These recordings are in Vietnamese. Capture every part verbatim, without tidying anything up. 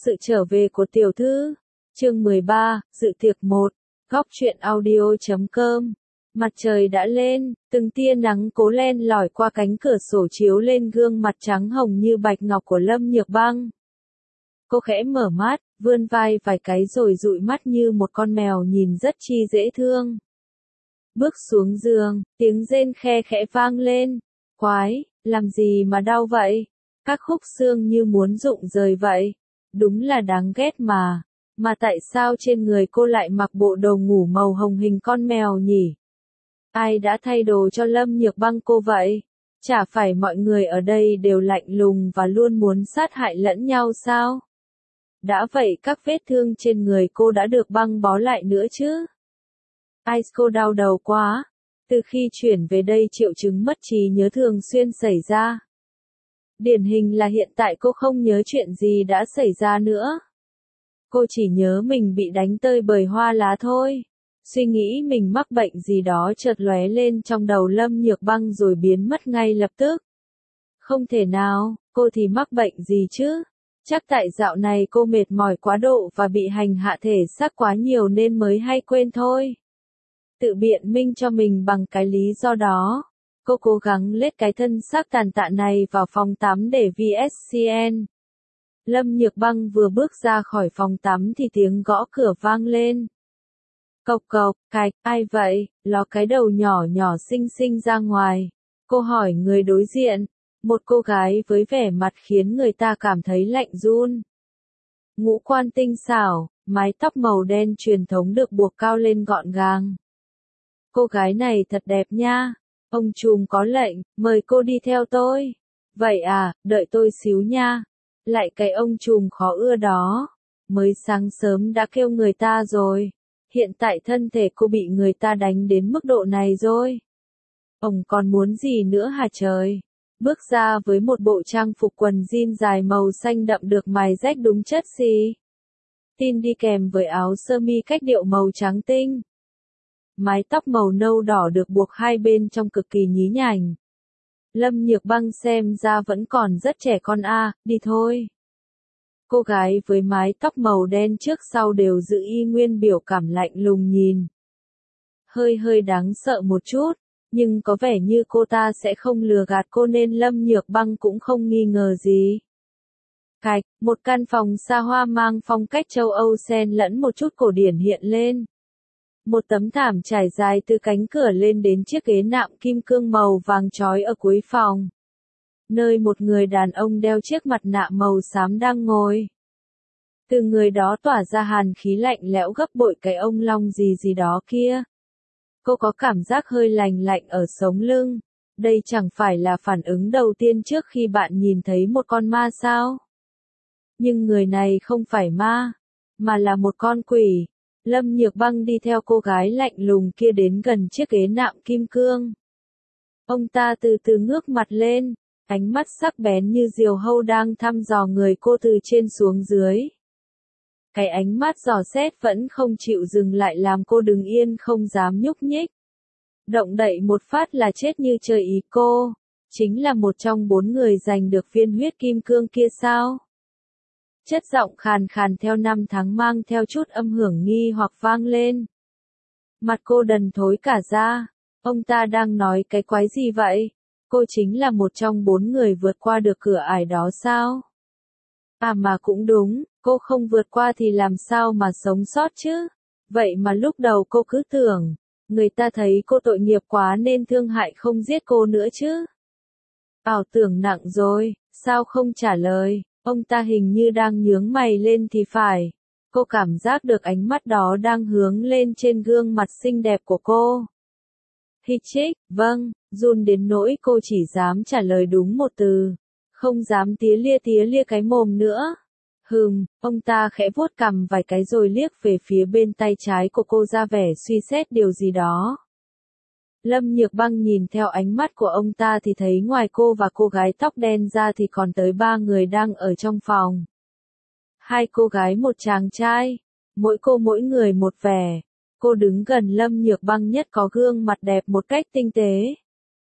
Sự trở về của tiểu thư. Chương mười ba, dự tiệc một. Góc truyện audio chấm com. Mặt trời đã lên, từng tia nắng cố len lỏi qua cánh cửa sổ chiếu lên gương mặt trắng hồng như bạch ngọc của Lâm Nhược Băng. Cô khẽ mở mắt, vươn vai vài cái rồi dụi mắt như một con mèo nhìn rất chi dễ thương. Bước xuống giường, tiếng rên khe khẽ vang lên. Quái, làm gì mà đau vậy? Các khúc xương như muốn rụng rời vậy. Đúng là đáng ghét mà. Mà tại sao trên người cô lại mặc bộ đồ ngủ màu hồng hình con mèo nhỉ? Ai đã thay đồ cho Lâm Nhược Băng cô vậy? Chả phải mọi người ở đây đều lạnh lùng và luôn muốn sát hại lẫn nhau sao? Đã vậy các vết thương trên người cô đã được băng bó lại nữa chứ? Ai cô đau đầu quá. Từ khi chuyển về đây triệu chứng mất trí nhớ thường xuyên xảy ra. Điển hình là hiện tại cô không nhớ chuyện gì đã xảy ra nữa. Cô chỉ nhớ mình bị đánh tơi bởi hoa lá thôi. Suy nghĩ mình mắc bệnh gì đó chợt lóe lên trong đầu Lâm Nhược Băng rồi biến mất ngay lập tức. Không thể nào, cô thì mắc bệnh gì chứ? Chắc tại dạo này cô mệt mỏi quá độ và bị hành hạ thể xác quá nhiều nên mới hay quên thôi. Tự biện minh cho mình bằng cái lý do đó. Cô cố gắng lết cái thân xác tàn tạ này vào phòng tắm để vê ét xê en. Lâm Nhược Băng vừa bước ra khỏi phòng tắm thì tiếng gõ cửa vang lên. Cộc cộc, cạch, ai vậy? Ló cái đầu nhỏ nhỏ xinh xinh ra ngoài. Cô hỏi người đối diện. Một cô gái với vẻ mặt khiến người ta cảm thấy lạnh run. Ngũ quan tinh xảo, mái tóc màu đen truyền thống được buộc cao lên gọn gàng. Cô gái này thật đẹp nha. Ông trùm có lệnh, mời cô đi theo tôi. Vậy à, đợi tôi xíu nha. Lại cái ông trùm khó ưa đó. Mới sáng sớm đã kêu người ta rồi. Hiện tại thân thể cô bị người ta đánh đến mức độ này rồi. Ông còn muốn gì nữa hả trời? Bước ra với một bộ trang phục quần jean dài màu xanh đậm được mài rách đúng chất xì. Tin đi kèm với áo sơ mi cách điệu màu trắng tinh. Mái tóc màu nâu đỏ được buộc hai bên trông cực kỳ nhí nhảnh. Lâm Nhược Băng xem ra vẫn còn rất trẻ con a, à, đi thôi. Cô gái với mái tóc màu đen trước sau đều giữ y nguyên biểu cảm lạnh lùng nhìn. Hơi hơi đáng sợ một chút, nhưng có vẻ như cô ta sẽ không lừa gạt cô nên Lâm Nhược Băng cũng không nghi ngờ gì. Cạch, một căn phòng xa hoa mang phong cách châu Âu xen lẫn một chút cổ điển hiện lên. Một tấm thảm trải dài từ cánh cửa lên đến chiếc ghế nạm kim cương màu vàng chói ở cuối phòng. Nơi một người đàn ông đeo chiếc mặt nạ màu xám đang ngồi. Từ người đó tỏa ra hàn khí lạnh lẽo gấp bội cái ông long gì gì đó kia. Cô có cảm giác hơi lành lạnh ở sống lưng. Đây chẳng phải là phản ứng đầu tiên trước khi bạn nhìn thấy một con ma sao? Nhưng người này không phải ma, mà là một con quỷ. Lâm Nhược Băng đi theo cô gái lạnh lùng kia đến gần chiếc ghế nạm kim cương. Ông ta từ từ ngước mặt lên, ánh mắt sắc bén như diều hâu đang thăm dò người cô từ trên xuống dưới. Cái ánh mắt dò xét vẫn không chịu dừng lại làm cô đứng yên không dám nhúc nhích. Động đậy một phát là chết như trời ý cô. Chính là một trong bốn người giành được viên huyết kim cương kia sao? Chất giọng khàn khàn theo năm tháng mang theo chút âm hưởng nghi hoặc vang lên. Mặt cô đần thối cả ra. Ông ta đang nói cái quái gì vậy? Cô chính là một trong bốn người vượt qua được cửa ải đó sao? À mà cũng đúng, cô không vượt qua thì làm sao mà sống sót chứ? Vậy mà lúc đầu cô cứ tưởng, người ta thấy cô tội nghiệp quá nên thương hại không giết cô nữa chứ? Ảo tưởng nặng rồi, sao không trả lời? Ông ta hình như đang nhướng mày lên thì phải. Cô cảm giác được ánh mắt đó đang hướng lên trên gương mặt xinh đẹp của cô. Hitchik, vâng, run đến nỗi cô chỉ dám trả lời đúng một từ. Không dám tía lia tía lia cái mồm nữa. Hừm, ông ta khẽ vuốt cằm vài cái rồi liếc về phía bên tay trái của cô ra vẻ suy xét điều gì đó. Lâm Nhược Băng nhìn theo ánh mắt của ông ta thì thấy ngoài cô và cô gái tóc đen ra thì còn tới ba người đang ở trong phòng. Hai cô gái một chàng trai, mỗi cô mỗi người một vẻ. Cô đứng gần Lâm Nhược Băng nhất có gương mặt đẹp một cách tinh tế.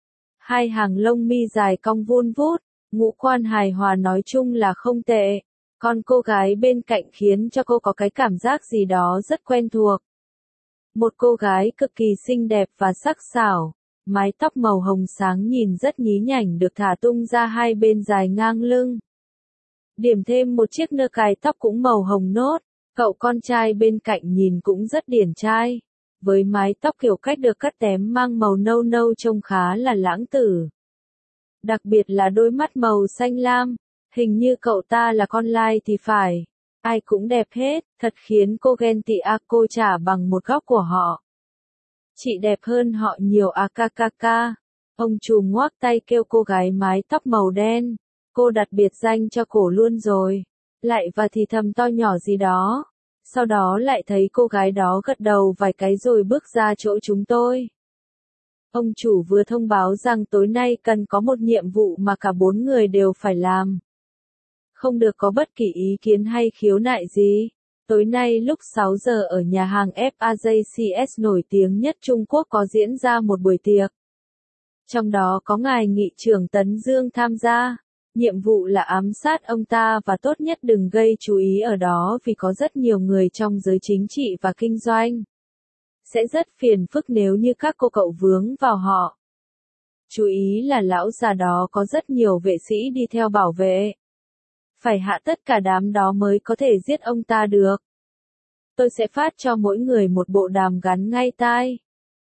Hai hàng lông mi dài cong vun vút, ngũ quan hài hòa nói chung là không tệ. Còn cô gái bên cạnh khiến cho cô có cái cảm giác gì đó rất quen thuộc. Một cô gái cực kỳ xinh đẹp và sắc sảo, mái tóc màu hồng sáng nhìn rất nhí nhảnh được thả tung ra hai bên dài ngang lưng. Điểm thêm một chiếc nơ cài tóc cũng màu hồng nốt, cậu con trai bên cạnh nhìn cũng rất điển trai, với mái tóc kiểu cách được cắt tém mang màu nâu nâu trông khá là lãng tử. Đặc biệt là đôi mắt màu xanh lam, hình như cậu ta là con lai thì phải. Ai cũng đẹp hết, thật khiến cô ghen tị à, cô trả bằng một góc của họ. Chị đẹp hơn họ nhiều à ca ca ca. Ông trùm ngoác tay kêu cô gái mái tóc màu đen. Cô đặt biệt danh cho cổ luôn rồi. Lại và thì thầm to nhỏ gì đó. Sau đó lại thấy cô gái đó gật đầu vài cái rồi bước ra chỗ chúng tôi. Ông chủ vừa thông báo rằng tối nay cần có một nhiệm vụ mà cả bốn người đều phải làm. Không được có bất kỳ ý kiến hay khiếu nại gì. Tối nay lúc sáu giờ ở nhà hàng ép a jay xê ét nổi tiếng nhất Trung Quốc có diễn ra một buổi tiệc. Trong đó có ngài nghị trưởng Tấn Dương tham gia. Nhiệm vụ là ám sát ông ta và tốt nhất đừng gây chú ý ở đó vì có rất nhiều người trong giới chính trị và kinh doanh. Sẽ rất phiền phức nếu như các cô cậu vướng vào họ. Chú ý là lão già đó có rất nhiều vệ sĩ đi theo bảo vệ. Phải hạ tất cả đám đó mới có thể giết ông ta được. Tôi sẽ phát cho mỗi người một bộ đàm gắn ngay tai.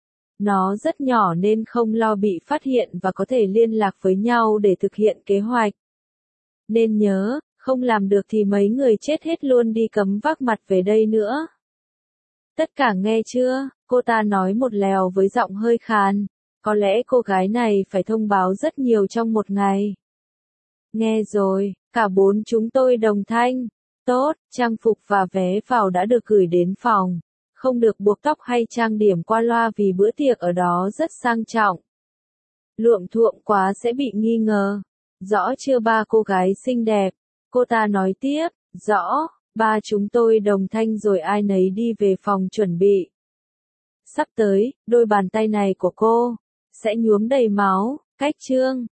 Nó rất nhỏ nên không lo bị phát hiện và có thể liên lạc với nhau để thực hiện kế hoạch. Nên nhớ, không làm được thì mấy người chết hết luôn đi cấm vác mặt về đây nữa. Tất cả nghe chưa? Cô ta nói một lèo với giọng hơi khàn. Có lẽ cô gái này phải thông báo rất nhiều trong một ngày. Nghe rồi, cả bốn chúng tôi đồng thanh. Tốt, trang phục và vé vào đã được gửi đến phòng. Không được buộc tóc hay trang điểm qua loa vì bữa tiệc ở đó rất sang trọng. Luộm thuộm quá sẽ bị nghi ngờ. Rõ chưa ba cô gái xinh đẹp? Cô ta nói tiếp, rõ, ba chúng tôi đồng thanh rồi ai nấy đi về phòng chuẩn bị. Sắp tới, đôi bàn tay này của cô sẽ nhuốm đầy máu, cách chương.